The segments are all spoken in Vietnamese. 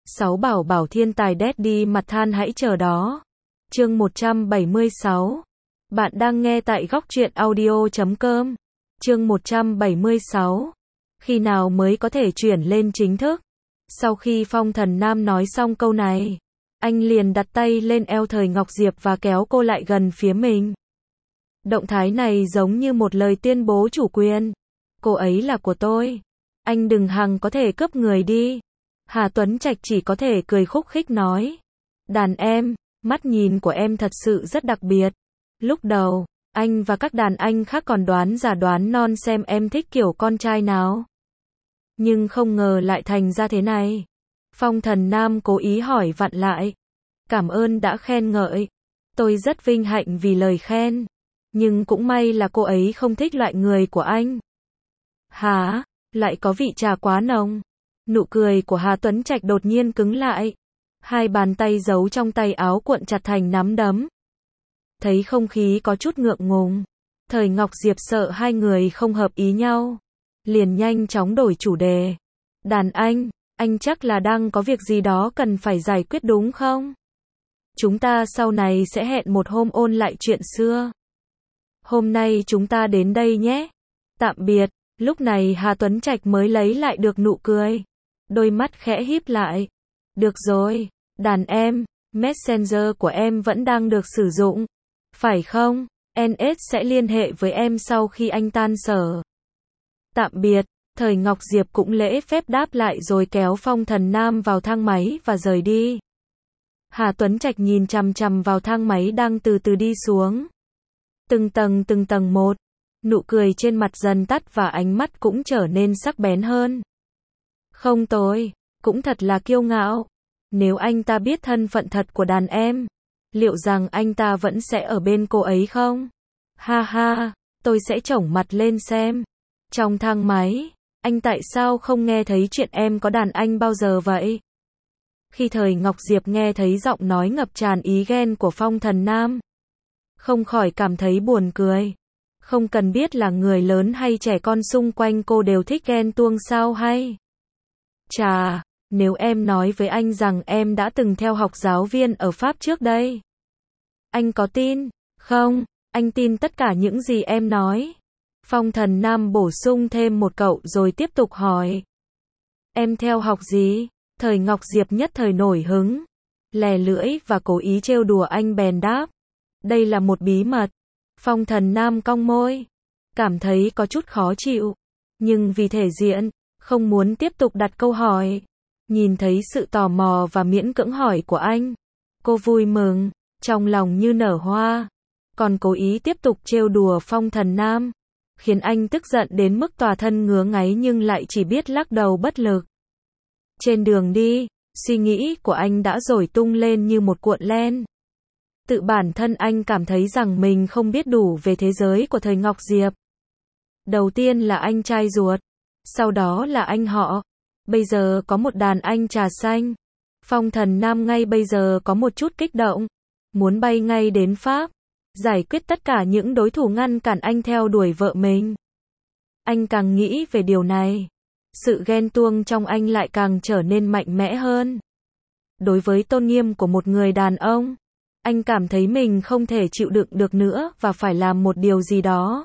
6 bảo bảo thiên tài daddy mặt than hãy chờ đó. Chương 176. Bạn đang nghe tại góc truyện audio.com. Chương 176. Khi nào mới có thể chuyển lên chính thức? Sau khi Phong Thần Nam nói xong câu này, anh liền đặt tay lên eo Thời Ngọc Diệp và kéo cô lại gần phía mình. Động thái này giống như một lời tuyên bố chủ quyền. Cô ấy là của tôi. Anh đừng hòng có thể cướp người đi. Hà Tuấn Trạch chỉ có thể cười khúc khích nói. Đàn em, mắt nhìn của em thật sự rất đặc biệt. Lúc đầu, anh và các đàn anh khác còn đoán già đoán non xem em thích kiểu con trai nào. Nhưng không ngờ lại thành ra thế này. Phong Thần Nam cố ý hỏi vặn lại. Cảm ơn đã khen ngợi. Tôi rất vinh hạnh vì lời khen. Nhưng cũng may là cô ấy không thích loại người của anh. Hả? Lại có vị trà quá nồng. Nụ cười của Hà Tuấn Trạch đột nhiên cứng lại. Hai bàn tay giấu trong tay áo cuộn chặt thành nắm đấm. Thấy không khí có chút ngượng ngùng. Thời Ngọc Diệp sợ hai người không hợp ý nhau. Liền nhanh chóng đổi chủ đề. Đàn anh chắc là đang có việc gì đó cần phải giải quyết đúng không? Chúng ta sau này sẽ hẹn một hôm ôn lại chuyện xưa. Hôm nay chúng ta đến đây nhé. Tạm biệt. Lúc này Hà Tuấn Trạch mới lấy lại được nụ cười. Đôi mắt khẽ híp lại. Được rồi, đàn em, Messenger của em vẫn đang được sử dụng. Phải không? NS sẽ liên hệ với em sau khi anh tan sở. Tạm biệt. Thời Ngọc Diệp cũng lễ phép đáp lại rồi kéo Phong Thần Nam vào thang máy và rời đi. Hà Tuấn Trạch nhìn chằm chằm vào thang máy đang từ từ đi xuống. Từng tầng một. Nụ cười trên mặt dần tắt và ánh mắt cũng trở nên sắc bén hơn. Không tồi, cũng thật là kiêu ngạo. Nếu anh ta biết thân phận thật của đàn em, liệu rằng anh ta vẫn sẽ ở bên cô ấy không? Ha ha, tôi sẽ chổng mặt lên xem. Trong thang máy, anh tại sao không nghe thấy chuyện em có đàn anh bao giờ vậy? Khi Thời Ngọc Diệp nghe thấy giọng nói ngập tràn ý ghen của Phong Thần Nam, không khỏi cảm thấy buồn cười. Không cần biết là người lớn hay trẻ con xung quanh cô đều thích ghen tuông sao hay? Chà, nếu em nói với anh rằng em đã từng theo học giáo viên ở Pháp trước đây, anh có tin? Không, anh tin tất cả những gì em nói. Phong Thần Nam bổ sung thêm một cậu rồi tiếp tục hỏi. Em theo học gì? Thời Ngọc Diệp nhất thời nổi hứng, lè lưỡi và cố ý trêu đùa anh bèn đáp. Đây là một bí mật. Phong Thần Nam cong môi, cảm thấy có chút khó chịu, nhưng vì thể diện, không muốn tiếp tục đặt câu hỏi. Nhìn thấy sự tò mò và miễn cưỡng hỏi của anh, cô vui mừng, trong lòng như nở hoa, còn cố ý tiếp tục trêu đùa Phong Thần Nam, khiến anh tức giận đến mức tòa thân ngứa ngáy nhưng lại chỉ biết lắc đầu bất lực. Trên đường đi, suy nghĩ của anh đã dổi tung lên như một cuộn len. Tự bản thân anh cảm thấy rằng mình không biết đủ về thế giới của Thời Ngọc Diệp. Đầu tiên là anh trai ruột, sau đó là anh họ, bây giờ có một đàn anh trà xanh. Phong Thần Nam ngay bây giờ có một chút kích động, muốn bay ngay đến Pháp, giải quyết tất cả những đối thủ ngăn cản anh theo đuổi vợ mình. Anh càng nghĩ về điều này, sự ghen tuông trong anh lại càng trở nên mạnh mẽ hơn. Đối với tôn nghiêm của một người đàn ông, anh cảm thấy mình không thể chịu đựng được nữa và phải làm một điều gì đó.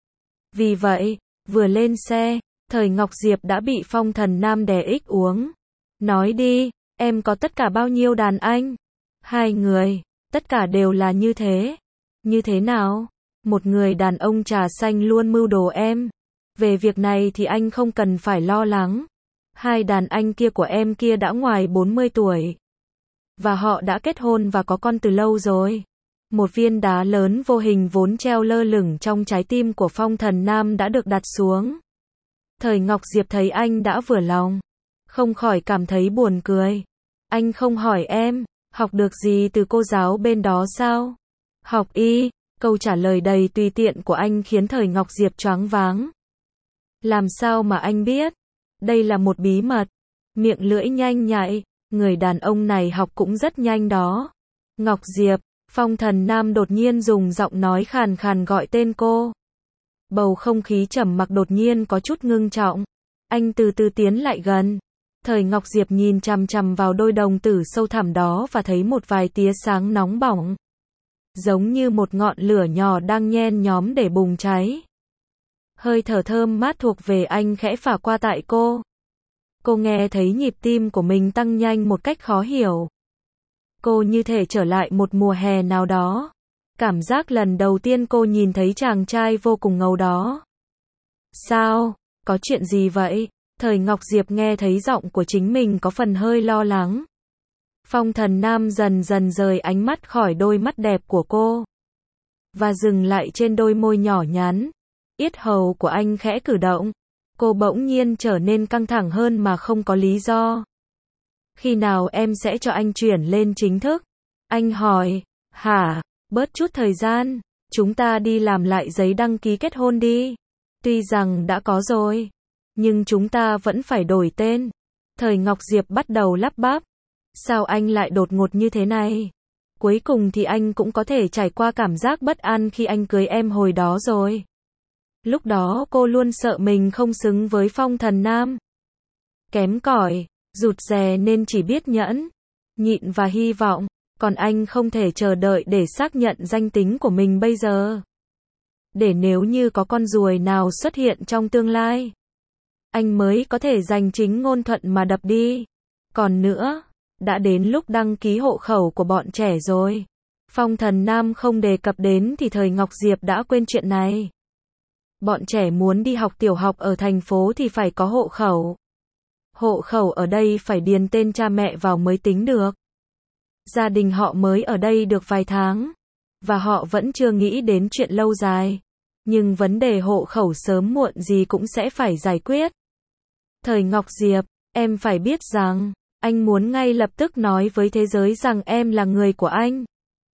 Vì vậy, vừa lên xe, Thời Ngọc Diệp đã bị Phong Thần Nam đè ích uống. Nói đi, em có tất cả bao nhiêu đàn anh? 2 người, tất cả đều là như thế. Như thế nào? Một người đàn ông trà xanh luôn mưu đồ em. Về việc này thì anh không cần phải lo lắng. 2 đàn anh kia của em kia đã ngoài 40 tuổi. Và họ đã kết hôn và có con từ lâu rồi. Một viên đá lớn vô hình vốn treo lơ lửng trong trái tim của Phong Thần Nam đã được đặt xuống. Thời Ngọc Diệp thấy anh đã vừa lòng, không khỏi cảm thấy buồn cười. Anh không hỏi em, học được gì từ cô giáo bên đó sao? Học y, câu trả lời đầy tùy tiện của anh khiến Thời Ngọc Diệp choáng váng. Làm sao mà anh biết? Đây là một bí mật. Miệng lưỡi nhanh nhạy, người đàn ông này học cũng rất nhanh đó. Ngọc Diệp, Phong Thần Nam đột nhiên dùng giọng nói khàn khàn gọi tên cô. Bầu không khí trầm mặc đột nhiên có chút ngưng trọng. Anh từ từ tiến lại gần, Thời Ngọc Diệp nhìn chằm chằm vào đôi đồng tử sâu thẳm đó và thấy một vài tia sáng nóng bỏng. Giống như một ngọn lửa nhỏ đang nhen nhóm để bùng cháy. Hơi thở thơm mát thuộc về anh khẽ phả qua tại cô. Cô nghe thấy nhịp tim của mình tăng nhanh một cách khó hiểu. Cô như thể trở lại một mùa hè nào đó. Cảm giác lần đầu tiên cô nhìn thấy chàng trai vô cùng ngầu đó. Sao? Có chuyện gì vậy? Thời Ngọc Diệp nghe thấy giọng của chính mình có phần hơi lo lắng. Phong Thần Nam dần dần rời ánh mắt khỏi đôi mắt đẹp của cô. Và dừng lại trên đôi môi nhỏ nhắn. Yết hầu của anh khẽ cử động. Cô bỗng nhiên trở nên căng thẳng hơn mà không có lý do. Khi nào em sẽ cho anh chuyển lên chính thức? Anh hỏi. Hả? Bớt chút thời gian. Chúng ta đi làm lại giấy đăng ký kết hôn đi. Tuy rằng đã có rồi. Nhưng chúng ta vẫn phải đổi tên. Thời Ngọc Diệp bắt đầu lắp bắp. Sao anh lại đột ngột như thế này? Cuối cùng thì anh cũng có thể trải qua cảm giác bất an khi anh cưới em hồi đó rồi. Lúc đó cô luôn sợ mình không xứng với Phong Thần Nam. Kém cỏi, rụt rè nên chỉ biết nhẫn, nhịn và hy vọng. Còn anh không thể chờ đợi để xác nhận danh tính của mình bây giờ. Để nếu như có con ruồi nào xuất hiện trong tương lai, anh mới có thể giành chính ngôn thuận mà đập đi. Còn nữa, đã đến lúc đăng ký hộ khẩu của bọn trẻ rồi. Phong Thần Nam không đề cập đến thì Thời Ngọc Diệp đã quên chuyện này. Bọn trẻ muốn đi học tiểu học ở thành phố thì phải có hộ khẩu. Hộ khẩu ở đây phải điền tên cha mẹ vào mới tính được. Gia đình họ mới ở đây được vài tháng, và họ vẫn chưa nghĩ đến chuyện lâu dài. Nhưng vấn đề hộ khẩu sớm muộn gì cũng sẽ phải giải quyết. Thời Ngọc Diệp, em phải biết rằng, anh muốn ngay lập tức nói với thế giới rằng em là người của anh.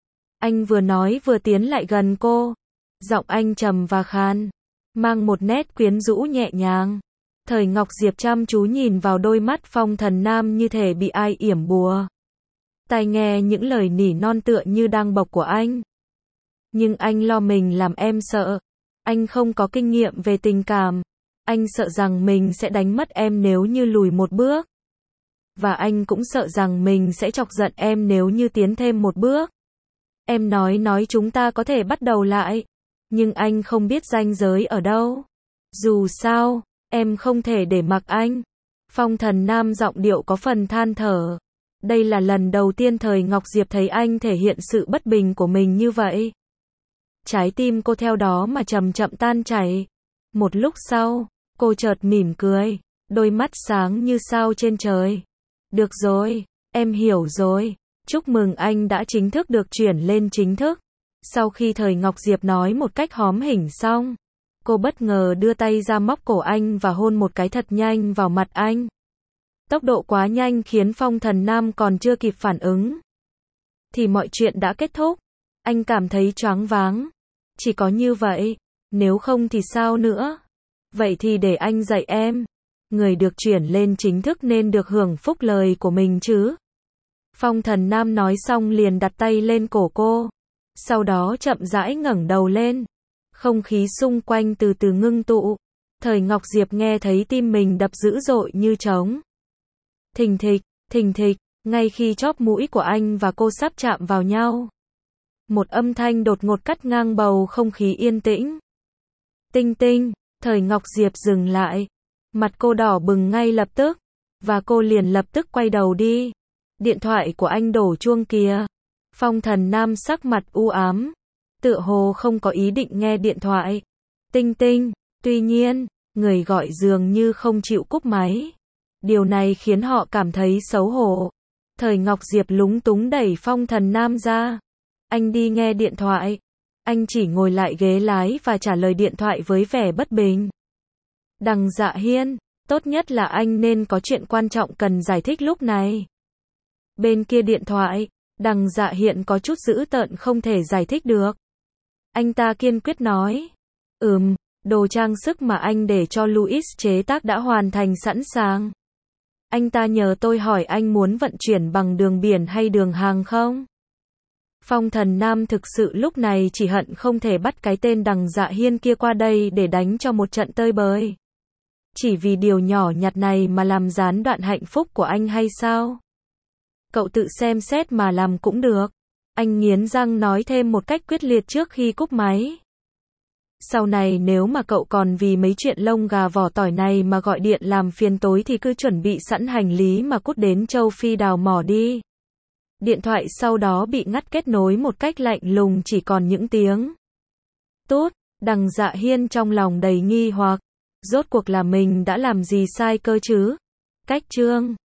Anh vừa nói vừa tiến lại gần cô. Giọng anh trầm và khan, mang một nét quyến rũ nhẹ nhàng. Thời Ngọc Diệp chăm chú nhìn vào đôi mắt Phong Thần Nam như thể bị ai yểm bùa. Tai nghe những lời nỉ non tựa như đang bộc của anh. Nhưng anh lo mình làm em sợ. Anh không có kinh nghiệm về tình cảm. Anh sợ rằng mình sẽ đánh mất em nếu như lùi một bước. Và anh cũng sợ rằng mình sẽ chọc giận em nếu như tiến thêm một bước. Em nói chúng ta có thể bắt đầu lại. Nhưng anh không biết ranh giới ở đâu. Dù sao, em không thể để mặc anh. Phong Thần Nam giọng điệu có phần than thở. Đây là lần đầu tiên Thời Ngọc Diệp thấy anh thể hiện sự bất bình của mình như vậy. Trái tim cô theo đó mà chậm chậm tan chảy. Một lúc sau, cô chợt mỉm cười, đôi mắt sáng như sao trên trời. Được rồi, em hiểu rồi. Chúc mừng anh đã chính thức được chuyển lên chính thức. Sau khi Thời Ngọc Diệp nói một cách hóm hỉnh xong, cô bất ngờ đưa tay ra móc cổ anh và hôn một cái thật nhanh vào mặt anh. Tốc độ quá nhanh khiến Phong Thần Nam còn chưa kịp phản ứng thì mọi chuyện đã kết thúc. Anh cảm thấy choáng váng. Chỉ có như vậy, nếu không thì sao nữa? Vậy thì để anh dạy em. Người được chuyển lên chính thức nên được hưởng phúc lời của mình chứ. Phong Thần Nam nói xong liền đặt tay lên cổ cô. Sau đó chậm rãi ngẩng đầu lên. Không khí xung quanh từ từ ngưng tụ. Thời Ngọc Diệp nghe thấy tim mình đập dữ dội như trống. Thình thịch, ngay khi chóp mũi của anh và cô sắp chạm vào nhau. Một âm thanh đột ngột cắt ngang bầu không khí yên tĩnh. Tinh tinh, Thời Ngọc Diệp dừng lại. Mặt cô đỏ bừng ngay lập tức. Và cô liền lập tức quay đầu đi. Điện thoại của anh đổ chuông kìa. Phong Thần Nam sắc mặt u ám. Tựa hồ không có ý định nghe điện thoại. Tinh tinh, tuy nhiên, người gọi dường như không chịu cúp máy. Điều này khiến họ cảm thấy xấu hổ. Thời Ngọc Diệp lúng túng đẩy Phong Thần Nam ra. Anh đi nghe điện thoại. Anh chỉ ngồi lại ghế lái và trả lời điện thoại với vẻ bất bình. Đằng Dạ Hiên, tốt nhất là anh nên có chuyện quan trọng cần giải thích lúc này. Bên kia điện thoại, Đằng Dạ Hiện có chút dữ tợn không thể giải thích được. Anh ta kiên quyết nói. Đồ trang sức mà anh để cho Louis chế tác đã hoàn thành sẵn sàng. Anh ta nhờ tôi hỏi anh muốn vận chuyển bằng đường biển hay đường hàng không? Phong Thần Nam thực sự lúc này chỉ hận không thể bắt cái tên Đằng Dạ Hiên kia qua đây để đánh cho một trận tơi bời. Chỉ vì điều nhỏ nhặt này mà làm gián đoạn hạnh phúc của anh hay sao? Cậu tự xem xét mà làm cũng được. Anh nghiến răng nói thêm một cách quyết liệt trước khi cúp máy. Sau này nếu mà cậu còn vì mấy chuyện lông gà vỏ tỏi này mà gọi điện làm phiền tối thì cứ chuẩn bị sẵn hành lý mà cút đến châu Phi đào mỏ đi. Điện thoại sau đó bị ngắt kết nối một cách lạnh lùng, chỉ còn những tiếng tút. Đằng Dạ Hiên trong lòng đầy nghi hoặc. Rốt cuộc là mình đã làm gì sai cơ chứ? Cách chương